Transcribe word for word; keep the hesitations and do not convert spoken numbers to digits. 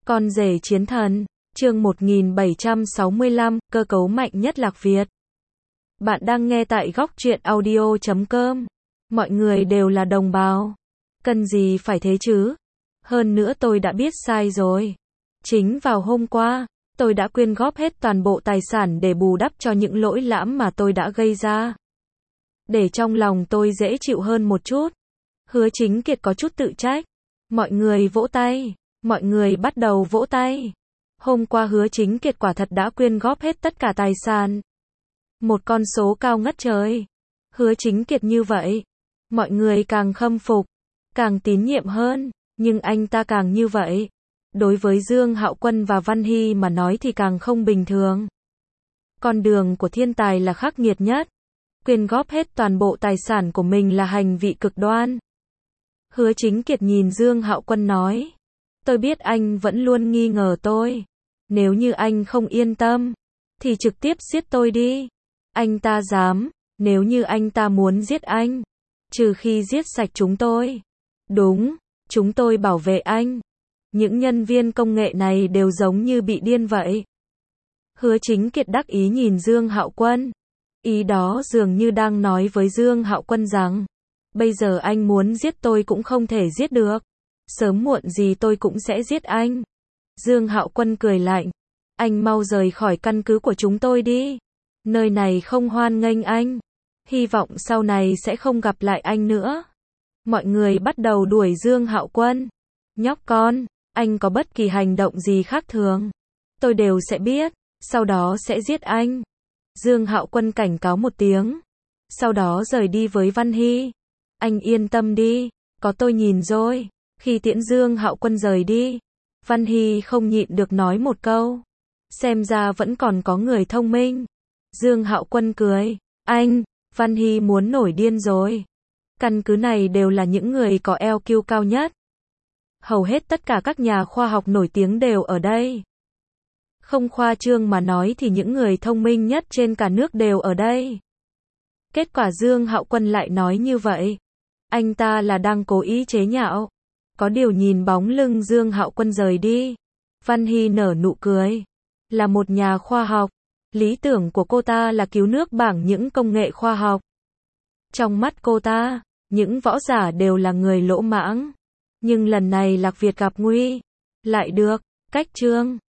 Con rể chiến thần, chương một nghìn bảy trăm sáu mươi lăm, cơ cấu mạnh nhất Lạc Việt. Bạn đang nghe tại góc truyện audio chấm com. Mọi người đều là đồng bào. Cần gì phải thế chứ? Hơn nữa tôi đã biết sai rồi. Chính vào hôm qua, tôi đã quyên góp hết toàn bộ tài sản để bù đắp cho những lỗi lãm mà tôi đã gây ra. Để trong lòng tôi dễ chịu hơn một chút. Hứa Chính Kiệt có chút tự trách. Mọi người vỗ tay. Mọi người bắt đầu vỗ tay. Hôm qua Hứa Chính Kiệt quả thật đã quyên góp hết tất cả tài sản. Một con số cao ngất trời. Hứa Chính Kiệt như vậy. Mọi người càng khâm phục, càng tín nhiệm hơn, nhưng anh ta càng như vậy. Đối với Dương Hạo Quân và Văn Hy mà nói thì càng không bình thường. Con đường của thiên tài là khắc nghiệt nhất. Quyên góp hết toàn bộ tài sản của mình là hành vi cực đoan. Hứa Chính Kiệt nhìn Dương Hạo Quân nói. Tôi biết anh vẫn luôn nghi ngờ tôi. Nếu như anh không yên tâm, thì trực tiếp giết tôi đi. Anh ta dám, nếu như anh ta muốn giết anh, trừ khi giết sạch chúng tôi. Đúng, chúng tôi bảo vệ anh. Những nhân viên công nghệ này đều giống như bị điên vậy. Hứa Chính Kiệt đắc ý nhìn Dương Hạo Quân. Ý đó dường như đang nói với Dương Hạo Quân rằng, bây giờ anh muốn giết tôi cũng không thể giết được. Sớm muộn gì tôi cũng sẽ giết anh. Dương Hạo Quân cười lạnh. Anh mau rời khỏi căn cứ của chúng tôi đi. Nơi này không hoan nghênh anh. Hy vọng sau này sẽ không gặp lại anh nữa. Mọi người bắt đầu đuổi Dương Hạo Quân. Nhóc con, anh có bất kỳ hành động gì khác thường, tôi đều sẽ biết, sau đó sẽ giết anh. Dương Hạo Quân cảnh cáo một tiếng. Sau đó rời đi với Văn Hy. Anh yên tâm đi, có tôi nhìn rồi. Khi tiễn Dương Hạo Quân rời đi, Văn Hy không nhịn được nói một câu. Xem ra vẫn còn có người thông minh. Dương Hạo Quân cười. Anh, Văn Hy muốn nổi điên rồi. Căn cứ này đều là những người có i kiu cao nhất. Hầu hết tất cả các nhà khoa học nổi tiếng đều ở đây. Không khoa trương mà nói thì những người thông minh nhất trên cả nước đều ở đây. Kết quả Dương Hạo Quân lại nói như vậy. Anh ta là đang cố ý chế nhạo. Có điều nhìn bóng lưng Dương Hạo Quân rời đi, Văn Hy nở nụ cười. Là một nhà khoa học, lý tưởng của cô ta là cứu nước bằng những công nghệ khoa học. Trong mắt cô ta, những võ giả đều là người lỗ mãng. Nhưng lần này Lạc Việt gặp nguy. Lại được, cách chương.